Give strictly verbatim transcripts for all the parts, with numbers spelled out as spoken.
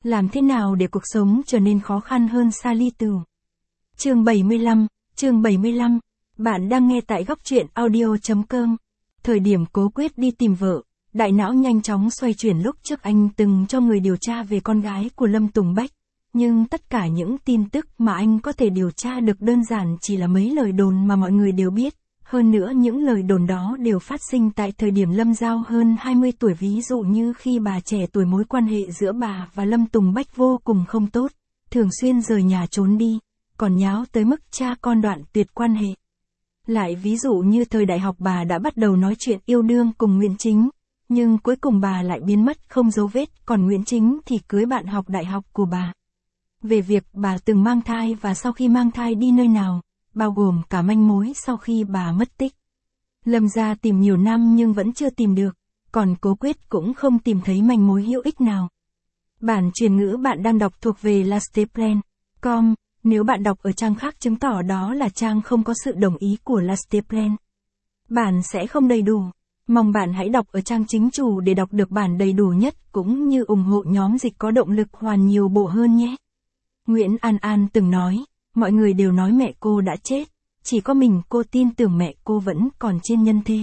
Làm thế nào để cuộc sống trở nên khó khăn hơn Sally Tù? Chương bảy mươi lăm, chương bảy mươi lăm. Bạn đang nghe tại góc truyện audio chấm com. Thời điểm Cố Quyết đi tìm vợ, đại não nhanh chóng xoay chuyển. Lúc trước anh từng cho người điều tra về con gái của Lâm Tùng Bách, nhưng tất cả những tin tức mà anh có thể điều tra được đơn giản chỉ là mấy lời đồn mà mọi người đều biết. Hơn nữa những lời đồn đó đều phát sinh tại thời điểm Lâm Giao hơn hai mươi tuổi, ví dụ như khi bà trẻ tuổi, mối quan hệ giữa bà và Lâm Tùng Bách vô cùng không tốt, thường xuyên rời nhà trốn đi, còn nháo tới mức cha con đoạn tuyệt quan hệ. Lại ví dụ như thời đại học bà đã bắt đầu nói chuyện yêu đương cùng Nguyễn Chính, nhưng cuối cùng bà lại biến mất không dấu vết, còn Nguyễn Chính thì cưới bạn học đại học của bà. Về việc bà từng mang thai và sau khi mang thai đi nơi nào, bao gồm cả manh mối sau khi bà mất tích. Lâm gia tìm nhiều năm nhưng vẫn chưa tìm được, còn Cố Quyết cũng không tìm thấy manh mối hữu ích nào. Bản truyền ngữ bạn đang đọc thuộc về lasteplan chấm com, nếu bạn đọc ở trang khác chứng tỏ đó là trang không có sự đồng ý của Lasteplan. Bản sẽ không đầy đủ. Mong bạn hãy đọc ở trang chính chủ để đọc được bản đầy đủ nhất, cũng như ủng hộ nhóm dịch có động lực hoàn nhiều bộ hơn nhé. Nguyễn An An từng nói, mọi người đều nói mẹ cô đã chết, chỉ có mình cô tin tưởng mẹ cô vẫn còn trên nhân thế.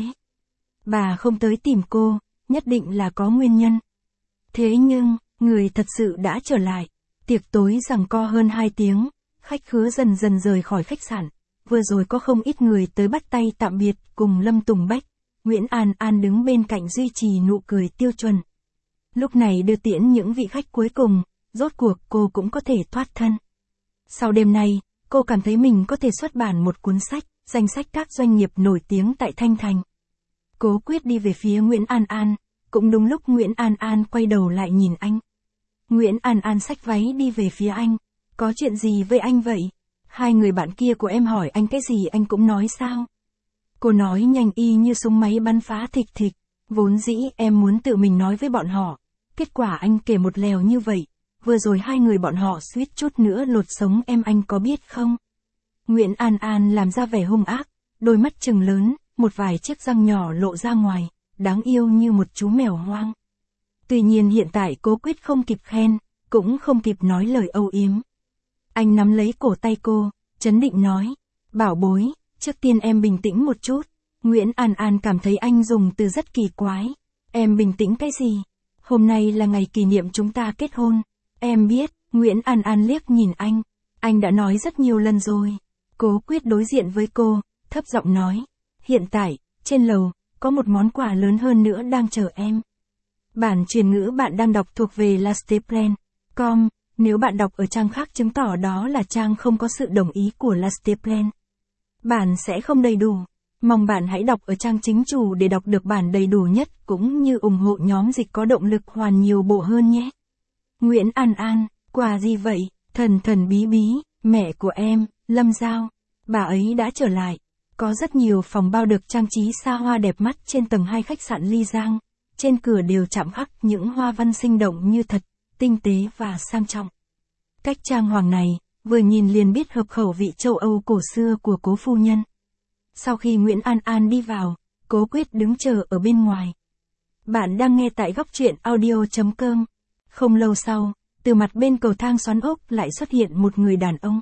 Bà không tới tìm cô, nhất định là có nguyên nhân. Thế nhưng, người thật sự đã trở lại. Tiệc tối giằng co hơn hai tiếng, khách khứa dần dần rời khỏi khách sạn. Vừa rồi có không ít người tới bắt tay tạm biệt cùng Lâm Tùng Bách. Nguyễn An An đứng bên cạnh duy trì nụ cười tiêu chuẩn. Lúc này đưa tiễn những vị khách cuối cùng, rốt cuộc cô cũng có thể thoát thân. Sau đêm nay, cô cảm thấy mình có thể xuất bản một cuốn sách, danh sách các doanh nghiệp nổi tiếng tại Thanh Thành. Cố Quyết đi về phía Nguyễn An An, cũng đúng lúc Nguyễn An An quay đầu lại nhìn anh. Nguyễn An An xách váy đi về phía anh. Có chuyện gì với anh vậy? Hai người bạn kia của em hỏi anh cái gì anh cũng nói sao? Cô nói nhanh y như súng máy bắn phá thịch thịch. Vốn dĩ em muốn tự mình nói với bọn họ. Kết quả anh kể một lèo như vậy. Vừa rồi hai người bọn họ suýt chút nữa lột sống em, anh có biết không? Nguyễn An An làm ra vẻ hung ác, đôi mắt trừng lớn, một vài chiếc răng nhỏ lộ ra ngoài, đáng yêu như một chú mèo hoang. Tuy nhiên hiện tại Cố Quyết không kịp khen, cũng không kịp nói lời âu yếm. Anh nắm lấy cổ tay cô, trấn định nói, bảo bối, trước tiên em bình tĩnh một chút. Nguyễn An An cảm thấy anh dùng từ rất kỳ quái. Em bình tĩnh cái gì? Hôm nay là ngày kỷ niệm chúng ta kết hôn. Em biết. Nguyễn An An liếc nhìn anh. Anh đã nói rất nhiều lần rồi. Cố Quyết đối diện với cô, thấp giọng nói. Hiện tại, trên lầu, có một món quà lớn hơn nữa đang chờ em. Bản truyền ngữ bạn đang đọc thuộc về lasteplan chấm com, nếu bạn đọc ở trang khác chứng tỏ đó là trang không có sự đồng ý của Lasteplan. Bản sẽ không đầy đủ. Mong bạn hãy đọc ở trang chính chủ để đọc được bản đầy đủ nhất, cũng như ủng hộ nhóm dịch có động lực hoàn nhiều bộ hơn nhé. Nguyễn An An, quà gì vậy? Thần thần bí bí, mẹ của em, Lâm Giao. Bà ấy đã trở lại. Có rất nhiều phòng bao được trang trí xa hoa đẹp mắt trên tầng hai khách sạn Ly Giang. Trên cửa đều chạm khắc những hoa văn sinh động như thật, tinh tế và sang trọng. Cách trang hoàng này, vừa nhìn liền biết hợp khẩu vị châu Âu cổ xưa của Cố phu nhân. Sau khi Nguyễn An An đi vào, Cố Quyết đứng chờ ở bên ngoài. Bạn đang nghe tại góc truyện audio chấm com. Không lâu sau, từ mặt bên cầu thang xoắn ốc lại xuất hiện một người đàn ông.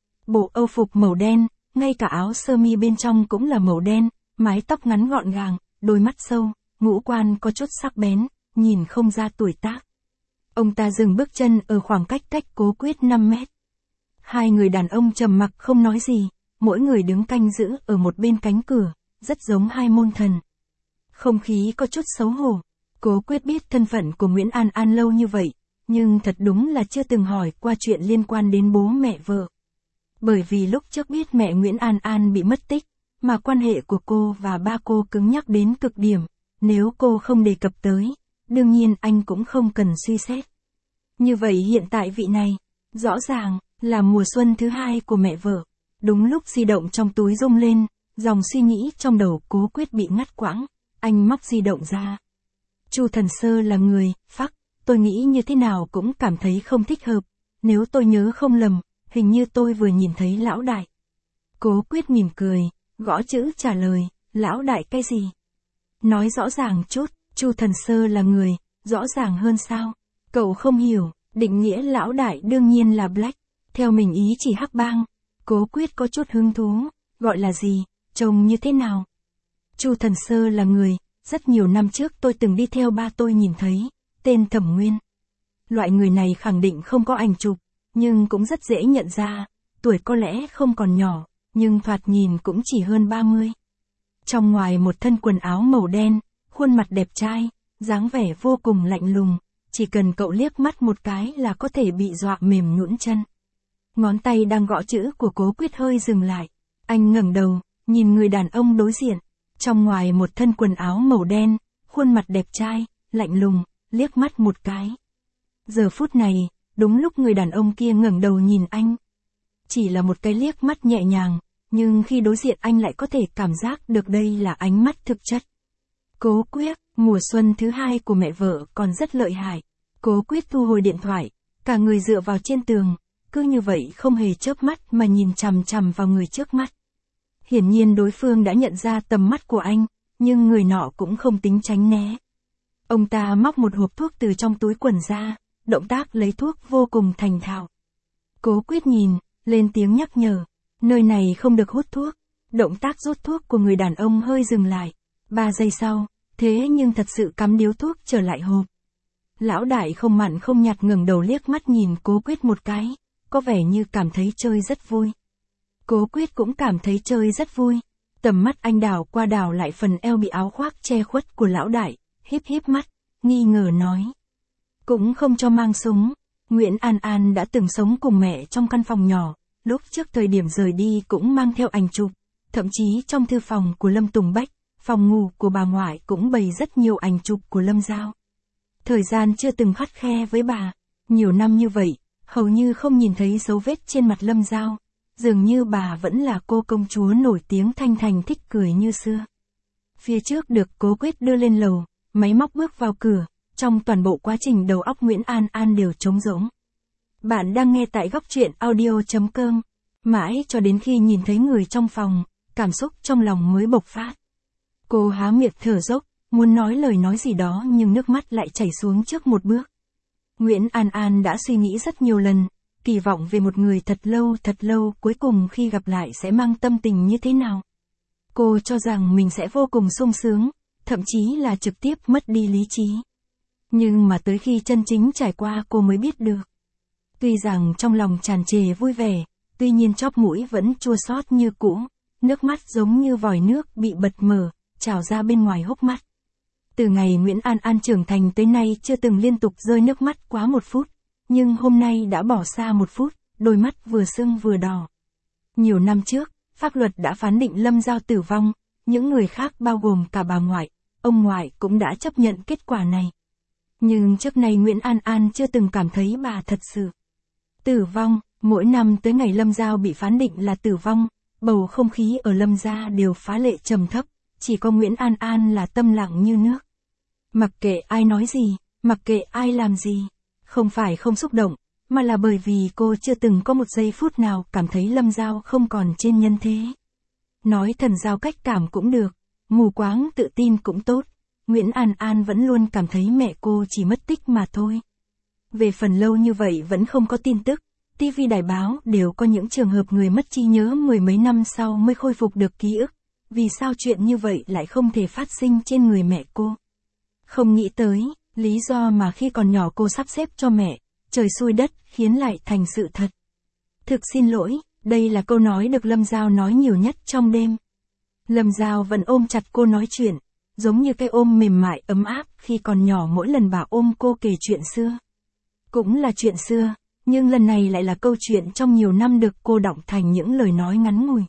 Bộ âu phục màu đen, ngay cả áo sơ mi bên trong cũng là màu đen, mái tóc ngắn gọn gàng, đôi mắt sâu, ngũ quan có chút sắc bén, nhìn không ra tuổi tác. Ông ta dừng bước chân ở khoảng cách cách Cố Quyết năm mét. Hai người đàn ông trầm mặc không nói gì, mỗi người đứng canh giữ ở một bên cánh cửa, rất giống hai môn thần. Không khí có chút xấu hổ. Cố Quyết biết thân phận của Nguyễn An An lâu như vậy, nhưng thật đúng là chưa từng hỏi qua chuyện liên quan đến bố mẹ vợ. Bởi vì lúc trước biết mẹ Nguyễn An An bị mất tích, mà quan hệ của cô và ba cô cứng nhắc đến cực điểm, nếu cô không đề cập tới, đương nhiên anh cũng không cần suy xét. Như vậy hiện tại vị này, rõ ràng, là mùa xuân thứ hai của mẹ vợ. Đúng lúc di động trong túi rung lên, dòng suy nghĩ trong đầu Cố Quyết bị ngắt quãng, anh móc di động ra. Chu Thần Sơ là người, phắc, tôi nghĩ như thế nào cũng cảm thấy không thích hợp, nếu tôi nhớ không lầm, hình như tôi vừa nhìn thấy lão đại. Cố Quyết mỉm cười, gõ chữ trả lời, lão đại cái gì? Nói rõ ràng chút, Chu Thần Sơ là người, rõ ràng hơn sao? Cậu không hiểu, Định nghĩa lão đại đương nhiên là Black, theo mình ý chỉ hắc bang. Cố Quyết có chút hứng thú, gọi là gì, trông như thế nào? Chu Thần Sơ là người, rất nhiều năm trước tôi từng đi theo ba tôi nhìn thấy, tên Thẩm Nguyên. Loại người này khẳng định không có ảnh chụp, nhưng cũng rất dễ nhận ra, tuổi có lẽ không còn nhỏ, nhưng thoạt nhìn cũng chỉ hơn ba mươi. Trong ngoài một thân quần áo màu đen, khuôn mặt đẹp trai, dáng vẻ vô cùng lạnh lùng, chỉ cần cậu liếc mắt một cái là có thể bị dọa mềm nhũn chân. Ngón tay đang gõ chữ của Cố Quyết hơi dừng lại, anh ngẩng đầu, nhìn người đàn ông đối diện, trong ngoài một thân quần áo màu đen, khuôn mặt đẹp trai, lạnh lùng, liếc mắt một cái. Giờ phút này, đúng lúc người đàn ông kia ngẩng đầu nhìn anh. Chỉ là một cái liếc mắt nhẹ nhàng, nhưng khi đối diện anh lại có thể cảm giác được đây là ánh mắt thực chất. Cố Quyết, mùa xuân thứ hai của mẹ vợ còn rất lợi hại. Cố Quyết thu hồi điện thoại, cả người dựa vào trên tường, cứ như vậy không hề chớp mắt mà nhìn chằm chằm vào người trước mắt. Hiển nhiên đối phương đã nhận ra tầm mắt của anh, nhưng người nọ cũng không tính tránh né. Ông ta móc một hộp thuốc từ trong túi quần ra, động tác lấy thuốc vô cùng thành thạo. Cố Quyết nhìn, lên tiếng nhắc nhở, nơi này không được hút thuốc. Động tác rút thuốc của người đàn ông hơi dừng lại. Ba giây sau, thế nhưng thật sự cắm điếu thuốc trở lại hộp. Lão đại không mặn không nhạt ngẩng đầu liếc mắt nhìn Cố Quyết một cái, có vẻ như cảm thấy chơi rất vui. Cố Quyết cũng cảm thấy chơi rất vui. Tầm mắt anh đảo qua đảo lại phần eo bị áo khoác che khuất của lão đại, híp híp mắt, nghi ngờ nói. Cũng không cho mang súng. Nguyễn An An đã từng sống cùng mẹ trong căn phòng nhỏ, lúc trước thời điểm rời đi cũng mang theo ảnh chụp, thậm chí trong thư phòng của Lâm Tùng Bách, phòng ngủ của bà ngoại cũng bày rất nhiều ảnh chụp của Lâm Giao. Thời gian chưa từng khắt khe với bà, nhiều năm như vậy, hầu như không nhìn thấy dấu vết trên mặt Lâm Giao, dường như bà vẫn là cô công chúa nổi tiếng thanh thành thích cười như xưa. Phía trước được Cố Quyết đưa lên lầu, máy móc bước vào cửa, trong toàn bộ quá trình đầu óc Nguyễn An An đều trống rỗng. Bạn đang nghe tại góc truyện audio chấm com, mãi cho đến khi nhìn thấy người trong phòng, cảm xúc trong lòng mới bộc phát. Cô há miệng thở dốc, muốn nói lời nói gì đó nhưng nước mắt lại chảy xuống trước một bước. Nguyễn An An đã suy nghĩ rất nhiều lần, kỳ vọng về một người thật lâu thật lâu cuối cùng khi gặp lại sẽ mang tâm tình như thế nào. Cô cho rằng mình sẽ vô cùng sung sướng, thậm chí là trực tiếp mất đi lý trí. Nhưng mà tới khi chân chính trải qua cô mới biết được. Tuy rằng trong lòng tràn trề vui vẻ, tuy nhiên chóp mũi vẫn chua xót như cũ, nước mắt giống như vòi nước bị bật mở, trào ra bên ngoài hốc mắt. Từ ngày Nguyễn An An trưởng thành tới nay chưa từng liên tục rơi nước mắt quá một phút, nhưng hôm nay đã bỏ xa một phút, đôi mắt vừa sưng vừa đỏ. Nhiều năm trước, pháp luật đã phán định Lâm Giao tử vong, những người khác bao gồm cả bà ngoại, ông ngoại cũng đã chấp nhận kết quả này. Nhưng trước nay Nguyễn An An chưa từng cảm thấy bà thật sự tử vong. Mỗi năm tới ngày Lâm Giao bị phán định là tử vong, bầu không khí ở Lâm gia đều phá lệ trầm thấp, chỉ có Nguyễn An An là tâm lặng như nước. Mặc kệ ai nói gì, mặc kệ ai làm gì, không phải không xúc động, mà là bởi vì cô chưa từng có một giây phút nào cảm thấy Lâm Giao không còn trên nhân thế. Nói thần giao cách cảm cũng được, mù quáng tự tin cũng tốt, Nguyễn An An vẫn luôn cảm thấy mẹ cô chỉ mất tích mà thôi. Về phần lâu như vậy vẫn không có tin tức, ti vi đài báo đều có những trường hợp người mất trí nhớ mười mấy năm sau mới khôi phục được ký ức. Vì sao chuyện như vậy lại không thể phát sinh trên người mẹ cô? Không nghĩ tới, lý do mà khi còn nhỏ cô sắp xếp cho mẹ, trời xui đất khiến lại thành sự thật. Thực xin lỗi, đây là câu nói được Lâm Giao nói nhiều nhất trong đêm. Lâm Giao vẫn ôm chặt cô nói chuyện, giống như cái ôm mềm mại ấm áp khi còn nhỏ mỗi lần bà ôm cô kể chuyện xưa. Cũng là chuyện xưa, nhưng lần này lại là câu chuyện trong nhiều năm được cô đọng thành những lời nói ngắn ngủi.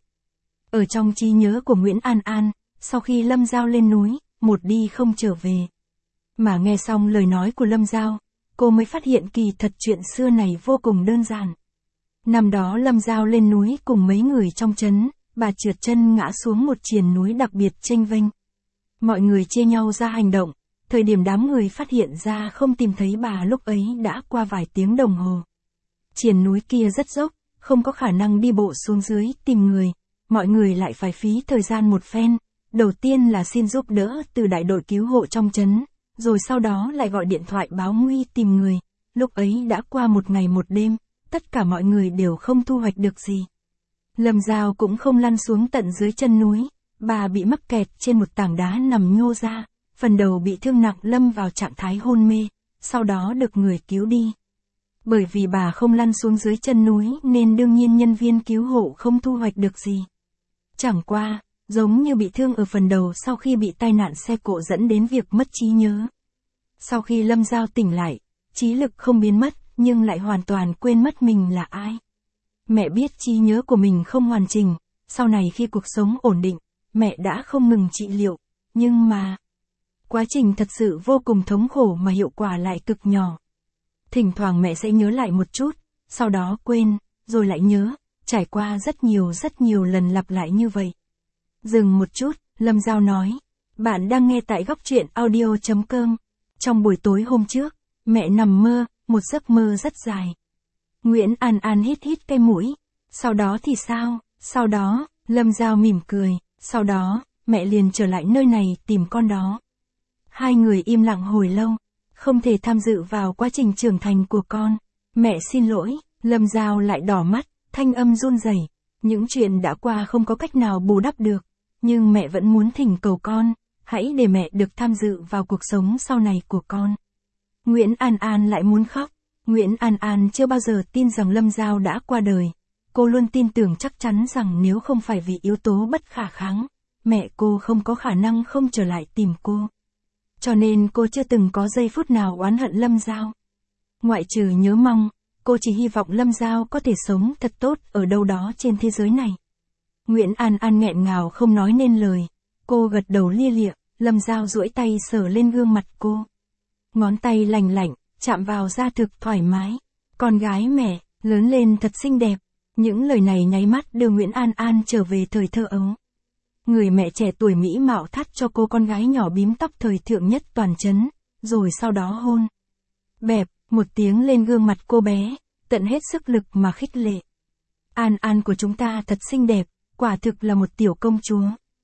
Ở trong trí nhớ của Nguyễn An An, sau khi Lâm Giao lên núi, một đi không trở về. Mà nghe xong lời nói của Lâm Giao, cô mới phát hiện kỳ thật chuyện xưa này vô cùng đơn giản. Năm đó Lâm Giao lên núi cùng mấy người trong trấn, bà trượt chân ngã xuống một triền núi đặc biệt chênh vênh. Mọi người chia nhau ra hành động, thời điểm đám người phát hiện ra không tìm thấy bà lúc ấy đã qua vài tiếng đồng hồ. Triền núi kia rất dốc, không có khả năng đi bộ xuống dưới tìm người. Mọi người lại phải phí thời gian một phen, đầu tiên là xin giúp đỡ từ đại đội cứu hộ trong trấn, rồi sau đó lại gọi điện thoại báo nguy tìm người. Lúc ấy đã qua một ngày một đêm, tất cả mọi người đều không thu hoạch được gì. Lâm Giao cũng không lăn xuống tận dưới chân núi, bà bị mắc kẹt trên một tảng đá nằm nhô ra, phần đầu bị thương nặng lâm vào trạng thái hôn mê, sau đó được người cứu đi. Bởi vì bà không lăn xuống dưới chân núi nên đương nhiên nhân viên cứu hộ không thu hoạch được gì. Chẳng qua, giống như bị thương ở phần đầu sau khi bị tai nạn xe cộ dẫn đến việc mất trí nhớ. Sau khi Lâm Giao tỉnh lại, trí lực không biến mất, nhưng lại hoàn toàn quên mất mình là ai. Mẹ biết trí nhớ của mình không hoàn chỉnh, sau này khi cuộc sống ổn định, mẹ đã không ngừng trị liệu, nhưng mà... quá trình thật sự vô cùng thống khổ mà hiệu quả lại cực nhỏ. Thỉnh thoảng mẹ sẽ nhớ lại một chút, sau đó quên, rồi lại nhớ, trải qua rất nhiều rất nhiều lần lặp lại như vậy. Dừng một chút, Lâm Giao nói, bạn đang nghe tại góc truyện audio chấm com. Trong buổi tối hôm trước, mẹ nằm mơ, một giấc mơ rất dài. Nguyễn An An hít hít cái mũi. Sau đó thì sao? Sau đó, Lâm Giao mỉm cười, sau đó, mẹ liền trở lại nơi này tìm con đó. Hai người im lặng hồi lâu, không thể tham dự vào quá trình trưởng thành của con. Mẹ xin lỗi, Lâm Giao lại đỏ mắt, thanh âm run rẩy. Những chuyện đã qua không có cách nào bù đắp được, nhưng mẹ vẫn muốn thỉnh cầu con, hãy để mẹ được tham dự vào cuộc sống sau này của con. Nguyễn An An lại muốn khóc. Nguyễn An An chưa bao giờ tin rằng Lâm Giao đã qua đời. Cô luôn tin tưởng chắc chắn rằng nếu không phải vì yếu tố bất khả kháng, mẹ cô không có khả năng không trở lại tìm cô. Cho nên cô chưa từng có giây phút nào oán hận Lâm Giao. Ngoại trừ nhớ mong, cô chỉ hy vọng Lâm Giao có thể sống thật tốt ở đâu đó trên thế giới này. Nguyễn An An nghẹn ngào không nói nên lời. Cô gật đầu lia lịa, Lâm Giao duỗi tay sờ lên gương mặt cô. Ngón tay lành lạnh, chạm vào da thực thoải mái. Con gái mẹ, lớn lên thật xinh đẹp. Những lời này nháy mắt đưa Nguyễn An An trở về thời thơ ấu. Người mẹ trẻ tuổi mỹ mạo thắt cho cô con gái nhỏ bím tóc thời thượng nhất toàn trấn, rồi sau đó hôn. Bẹp, một tiếng lên gương mặt cô bé, tận hết sức lực mà khích lệ. An An của chúng ta thật xinh đẹp, quả thực là một tiểu công chúa.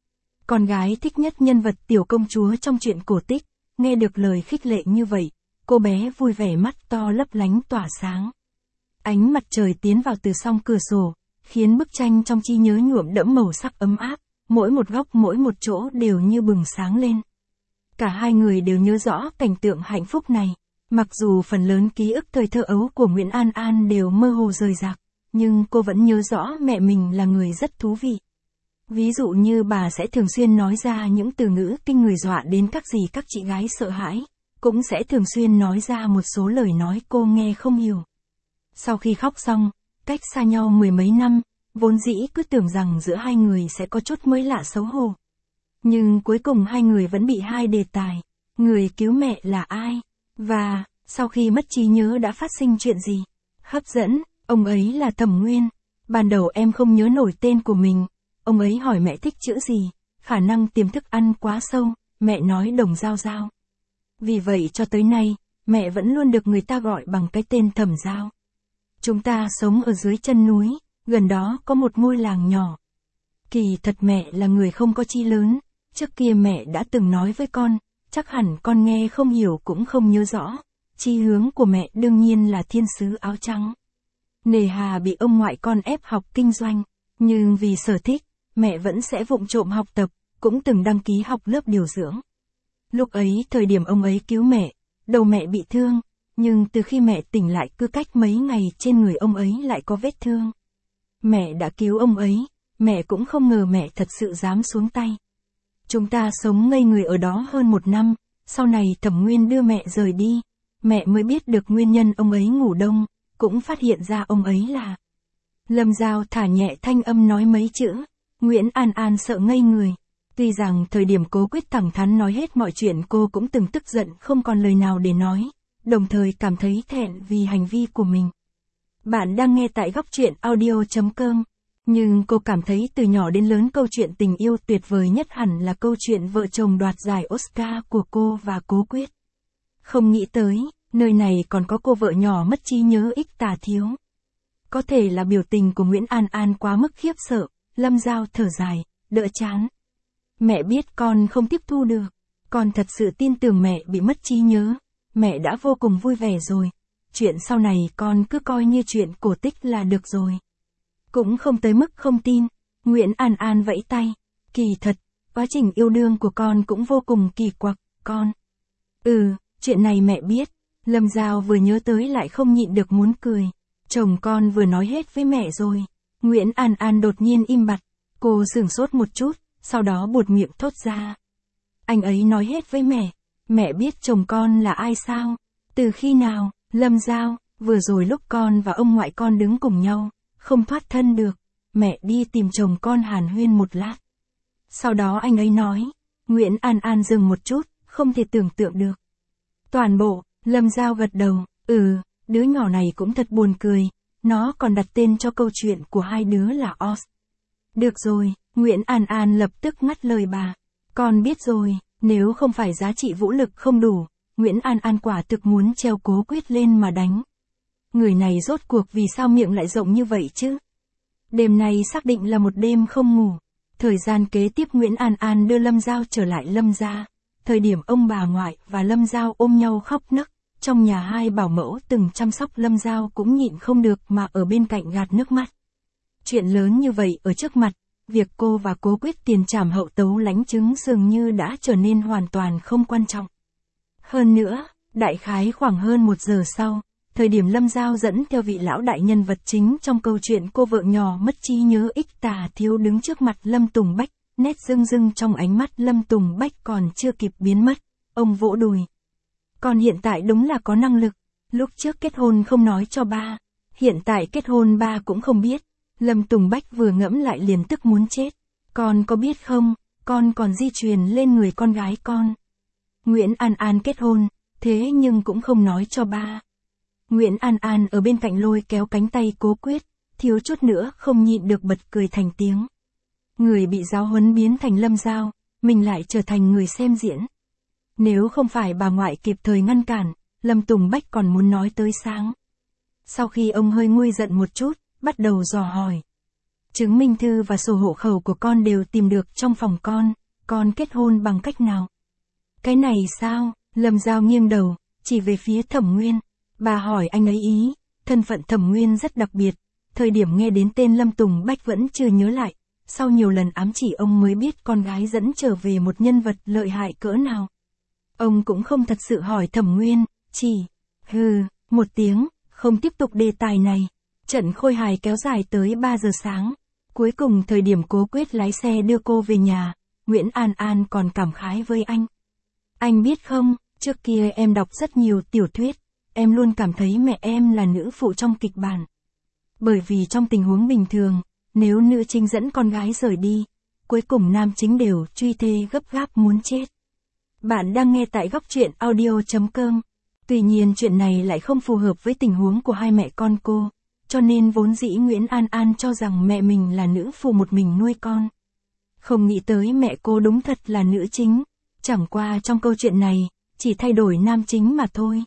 Con gái thích nhất nhân vật tiểu công chúa trong truyện cổ tích, nghe được lời khích lệ như vậy, cô bé vui vẻ mắt to lấp lánh tỏa sáng. Ánh mặt trời tiến vào từ song cửa sổ, khiến bức tranh trong trí nhớ nhuộm đẫm màu sắc ấm áp, mỗi một góc mỗi một chỗ đều như bừng sáng lên. Cả hai người đều nhớ rõ cảnh tượng hạnh phúc này, mặc dù phần lớn ký ức thời thơ ấu của Nguyễn An An đều mơ hồ rời rạc, nhưng cô vẫn nhớ rõ mẹ mình là người rất thú vị. Ví dụ như bà sẽ thường xuyên nói ra những từ ngữ kinh người dọa đến các dì các chị gái sợ hãi, cũng sẽ thường xuyên nói ra một số lời nói cô nghe không hiểu. Sau khi khóc xong, cách xa nhau mười mấy năm, vốn dĩ cứ tưởng rằng giữa hai người sẽ có chút mới lạ xấu hổ. Nhưng cuối cùng hai người vẫn bị hai đề tài, người cứu mẹ là ai, và, sau khi mất trí nhớ đã phát sinh chuyện gì, hấp dẫn, ông ấy là Thẩm Nguyên. Ban đầu em không nhớ nổi tên của mình, ông ấy hỏi mẹ thích chữ gì, khả năng tiềm thức ăn quá sâu, mẹ nói Đồng Giao Giao. Vì vậy cho tới nay, mẹ vẫn luôn được người ta gọi bằng cái tên Thẩm Giao. Chúng ta sống ở dưới chân núi, gần đó có một ngôi làng nhỏ. Kỳ thật mẹ là người không có chí lớn, trước kia mẹ đã từng nói với con, chắc hẳn con nghe không hiểu cũng không nhớ rõ. Chí hướng của mẹ đương nhiên là thiên sứ áo trắng. Nề hà bị ông ngoại con ép học kinh doanh, nhưng vì sở thích, mẹ vẫn sẽ vụng trộm học tập, cũng từng đăng ký học lớp điều dưỡng. Lúc ấy thời điểm ông ấy cứu mẹ, đầu mẹ bị thương, nhưng từ khi mẹ tỉnh lại cứ cách mấy ngày trên người ông ấy lại có vết thương. Mẹ đã cứu ông ấy, mẹ cũng không ngờ mẹ thật sự dám xuống tay. Chúng ta sống ngây người ở đó hơn một năm, sau này Thẩm Nguyên đưa mẹ rời đi, mẹ mới biết được nguyên nhân ông ấy ngủ đông, cũng phát hiện ra ông ấy là... Lâm Giao thả nhẹ thanh âm nói mấy chữ, Nguyễn An An sợ ngây người. Tuy rằng thời điểm Cố Quyết thẳng thắn nói hết mọi chuyện cô cũng từng tức giận không còn lời nào để nói, đồng thời cảm thấy thẹn vì hành vi của mình. Bạn đang nghe tại góc truyện audio chấm com. Nhưng cô cảm thấy từ nhỏ đến lớn câu chuyện tình yêu tuyệt vời nhất hẳn là câu chuyện vợ chồng đoạt giải Oscar của cô và Cố Quyết. Không nghĩ tới, nơi này còn có cô vợ nhỏ mất trí nhớ ích tà thiếu. Có thể là biểu tình của Nguyễn An An quá mức khiếp sợ, Lâm Giao thở dài, đỡ chán. Mẹ biết con không tiếp thu được, con thật sự tin tưởng mẹ bị mất trí nhớ, mẹ đã vô cùng vui vẻ rồi. chuyện sau này con cứ coi như chuyện cổ tích là được rồi. Cũng không tới mức không tin. Nguyễn An An vẫy tay. Kỳ thật, quá trình yêu đương của con cũng vô cùng kỳ quặc, con. Ừ, chuyện này mẹ biết. Lâm Giao vừa nhớ tới lại không nhịn được muốn cười. Chồng con vừa nói hết với mẹ rồi. Nguyễn An An đột nhiên im bặt. Cô sửng sốt một chút, sau đó buột miệng thốt ra. Anh ấy nói hết với mẹ. Mẹ biết chồng con là ai sao? Từ khi nào? Lâm Giao, vừa rồi lúc con và ông ngoại con đứng cùng nhau, không thoát thân được. Mẹ đi tìm chồng con hàn huyên một lát. Sau đó anh ấy nói. Nguyễn An An dừng một chút, không thể tưởng tượng được. Toàn bộ, Lâm Giao gật đầu. Ừ, đứa nhỏ này cũng thật buồn cười. Nó còn đặt tên cho câu chuyện của hai đứa là Oz. Được rồi, Nguyễn An An lập tức ngắt lời bà. Con biết rồi, nếu không phải giá trị vũ lực không đủ, Nguyễn An An quả thực muốn treo Cố Quyết lên mà đánh. Người này rốt cuộc vì sao miệng lại rộng như vậy chứ? Đêm nay xác định là một đêm không ngủ. Thời gian kế tiếp Nguyễn An An đưa Lâm Giao trở lại Lâm gia. Thời điểm ông bà ngoại và Lâm Giao ôm nhau khóc nấc, trong nhà hai bảo mẫu từng chăm sóc Lâm Giao cũng nhịn không được mà ở bên cạnh gạt nước mắt. Chuyện lớn như vậy ở trước mặt, việc cô và Cố Quyết tiền trảm hậu tấu lãnh chứng dường như đã trở nên hoàn toàn không quan trọng. Hơn nữa, đại khái khoảng hơn một giờ sau, thời điểm Lâm Giao dẫn theo vị lão đại nhân vật chính trong câu chuyện cô vợ nhỏ mất trí nhớ ích tà thiếu đứng trước mặt Lâm Tùng Bách, nét rưng rưng trong ánh mắt Lâm Tùng Bách còn chưa kịp biến mất, ông vỗ đùi. Con hiện tại đúng là có năng lực, lúc trước kết hôn không nói cho ba, hiện tại kết hôn ba cũng không biết. Lâm Tùng Bách vừa ngẫm lại liền tức muốn chết. Con có biết không, con còn di truyền lên người con gái con. Nguyễn An An kết hôn, thế nhưng cũng không nói cho ba. Nguyễn An An ở bên cạnh lôi kéo cánh tay Cố Quyết, thiếu chút nữa không nhịn được bật cười thành tiếng. Người bị giáo huấn biến thành Lâm Giao, mình lại trở thành người xem diễn. Nếu không phải bà ngoại kịp thời ngăn cản, Lâm Tùng Bách còn muốn nói tới sáng. Sau khi ông hơi nguôi giận một chút, bắt đầu dò hỏi. Chứng minh thư và sổ hộ khẩu của con đều tìm được trong phòng con, con kết hôn bằng cách nào? Cái này sao? Lâm Giao nghiêng đầu, chỉ về phía Thẩm Nguyên. Bà hỏi anh ấy ý, thân phận Thẩm Nguyên rất đặc biệt, thời điểm nghe đến tên Lâm Tùng Bách vẫn chưa nhớ lại, sau nhiều lần ám chỉ ông mới biết con gái dẫn trở về một nhân vật lợi hại cỡ nào. Ông cũng không thật sự hỏi Thẩm Nguyên, chỉ, hừ, một tiếng, không tiếp tục đề tài này. Trận khôi hài kéo dài tới ba giờ sáng. Cuối cùng thời điểm Cố Quyết lái xe đưa cô về nhà, Nguyễn An An còn cảm khái với anh. Anh biết không, trước kia em đọc rất nhiều tiểu thuyết, em luôn cảm thấy mẹ em là nữ phụ trong kịch bản. Bởi vì trong tình huống bình thường, nếu nữ chính dẫn con gái rời đi, cuối cùng nam chính đều truy thê gấp gáp muốn chết. Bạn đang nghe tại góc truyện audio chấm com. Tuy nhiên chuyện này lại không phù hợp với tình huống của hai mẹ con cô. Cho nên vốn dĩ Nguyễn An An cho rằng mẹ mình là nữ phụ một mình nuôi con. Không nghĩ tới mẹ cô đúng thật là nữ chính. Chẳng qua trong câu chuyện này, chỉ thay đổi nam chính mà thôi.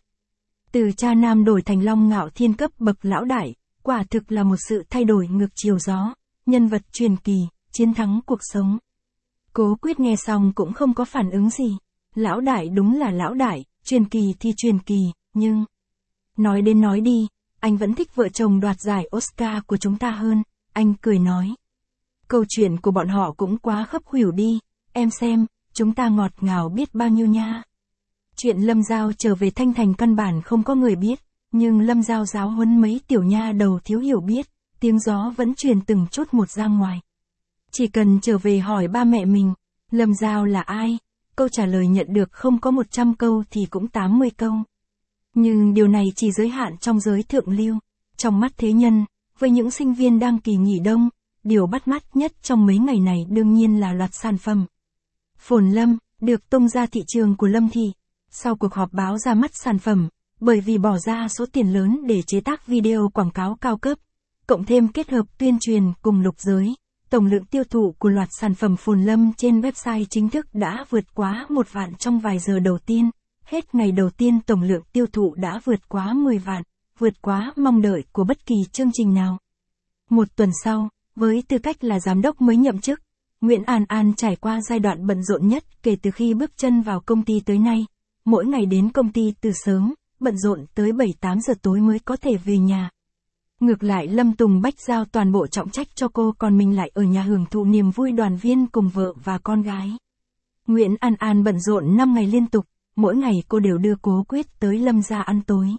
Từ cha nam đổi thành Long Ngạo Thiên cấp bậc lão đại, quả thực là một sự thay đổi ngược chiều gió. Nhân vật truyền kỳ, chiến thắng cuộc sống. Cố Quyết nghe xong cũng không có phản ứng gì. Lão đại đúng là lão đại, truyền kỳ thì truyền kỳ, nhưng... Nói đến nói đi. Anh vẫn thích vợ chồng đoạt giải Oscar của chúng ta hơn, anh cười nói. Câu chuyện của bọn họ cũng quá khấp khuỷu đi, em xem, chúng ta ngọt ngào biết bao nhiêu nha. Chuyện Lâm Giao trở về Thanh Thành căn bản không có người biết, nhưng Lâm Giao giáo huấn mấy tiểu nha đầu thiếu hiểu biết, tiếng gió vẫn truyền từng chút một ra ngoài. Chỉ cần trở về hỏi ba mẹ mình, Lâm Giao là ai, câu trả lời nhận được không có một trăm câu thì cũng tám mươi câu. Nhưng điều này chỉ giới hạn trong giới thượng lưu. Trong mắt thế nhân, với những sinh viên đang kỳ nghỉ đông, điều bắt mắt nhất trong mấy ngày này đương nhiên là loạt sản phẩm. Phồn Lâm, được tung ra thị trường của Lâm Thị. Sau cuộc họp báo ra mắt sản phẩm, bởi vì bỏ ra số tiền lớn để chế tác video quảng cáo cao cấp, cộng thêm kết hợp tuyên truyền cùng lục giới, tổng lượng tiêu thụ của loạt sản phẩm Phồn Lâm trên website chính thức đã vượt quá một vạn trong vài giờ đầu tiên. Hết ngày đầu tiên tổng lượng tiêu thụ đã vượt quá mười vạn, vượt quá mong đợi của bất kỳ chương trình nào. Một tuần sau, với tư cách là giám đốc mới nhậm chức, Nguyễn An An trải qua giai đoạn bận rộn nhất kể từ khi bước chân vào công ty tới nay. Mỗi ngày đến công ty từ sớm, bận rộn tới bảy tám giờ tối mới có thể về nhà. Ngược lại Lâm Tùng Bách giao toàn bộ trọng trách cho cô, còn mình lại ở nhà hưởng thụ niềm vui đoàn viên cùng vợ và con gái. Nguyễn An An bận rộn năm ngày liên tục, mỗi ngày cô đều đưa Cố Quyết tới Lâm gia ăn tối.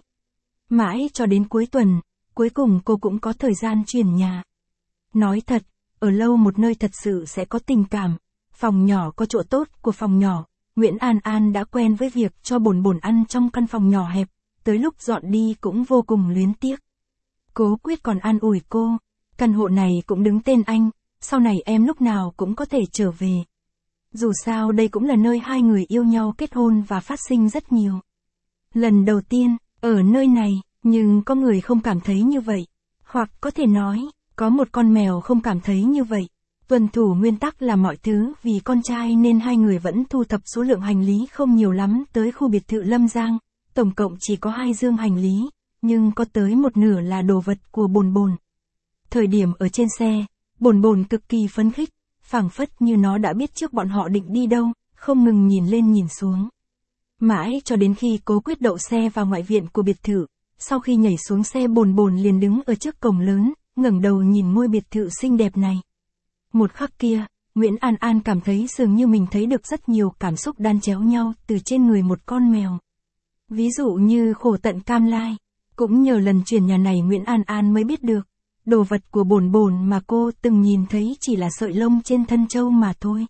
Mãi cho đến cuối tuần, cuối cùng cô cũng có thời gian chuyển nhà. Nói thật, ở lâu một nơi thật sự sẽ có tình cảm, phòng nhỏ có chỗ tốt của phòng nhỏ. Nguyễn An An đã quen với việc cho Bồn Bồn ăn trong căn phòng nhỏ hẹp, tới lúc dọn đi cũng vô cùng luyến tiếc. Cố Quyết còn an ủi cô, căn hộ này cũng đứng tên anh, sau này em lúc nào cũng có thể trở về. Dù sao đây cũng là nơi hai người yêu nhau kết hôn và phát sinh rất nhiều. Lần đầu tiên, ở nơi này, nhưng có người không cảm thấy như vậy. Hoặc có thể nói, có một con mèo không cảm thấy như vậy. Tuân thủ nguyên tắc là mọi thứ vì con trai nên hai người vẫn thu thập số lượng hành lý không nhiều lắm tới khu biệt thự Lâm Giang. Tổng cộng chỉ có hai dương hành lý, nhưng có tới một nửa là đồ vật của Bồn Bồn. Thời điểm ở trên xe, Bồn Bồn cực kỳ phấn khích, phảng phất như nó đã biết trước bọn họ định đi đâu, không ngừng nhìn lên nhìn xuống. Mãi cho đến khi Cố Quyết đậu xe vào ngoại viện của biệt thự, sau khi nhảy xuống xe Bồn Bồn liền đứng ở trước cổng lớn, ngẩng đầu nhìn ngôi biệt thự xinh đẹp này. Một khắc kia, Nguyễn An An cảm thấy dường như mình thấy được rất nhiều cảm xúc đan chéo nhau từ trên người một con mèo. Ví dụ như khổ tận cam lai, cũng nhờ lần chuyển nhà này Nguyễn An An mới biết được, đồ vật của Bồn Bồn mà cô từng nhìn thấy chỉ là sợi lông trên thân trâu mà thôi.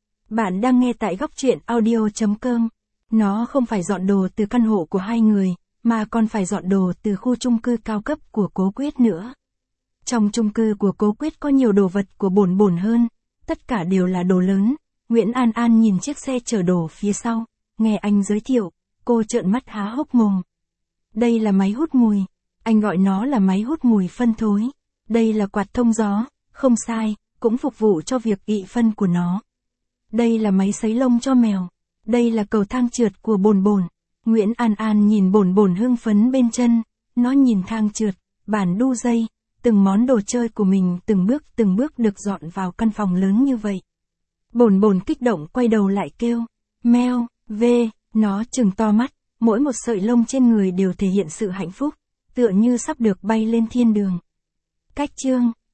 Bạn đang nghe tại góc truyện audio chấm com. Nó không phải dọn đồ từ căn hộ của hai người, mà còn phải dọn đồ từ khu chung cư cao cấp của Cố Quyết nữa. Trong chung cư của Cố Quyết có nhiều đồ vật của Bồn Bồn hơn, tất cả đều là đồ lớn. Nguyễn An An nhìn chiếc xe chở đồ phía sau, nghe anh giới thiệu, cô trợn mắt há hốc mồm. Đây là máy hút mùi, anh gọi nó là máy hút mùi phân thối. Đây là quạt thông gió, không sai, cũng phục vụ cho việc ị phân của nó. Đây là máy sấy lông cho mèo. Đây là cầu thang trượt của Bồn Bồn. Nguyễn An An nhìn Bồn Bồn hưng phấn bên chân, nó nhìn thang trượt, bàn đu dây, từng món đồ chơi của mình từng bước từng bước được dọn vào căn phòng lớn như vậy. Bồn Bồn kích động quay đầu lại kêu, meo, vê, nó trừng to mắt, mỗi một sợi lông trên người đều thể hiện sự hạnh phúc, tựa như sắp được bay lên thiên đường. Cách chương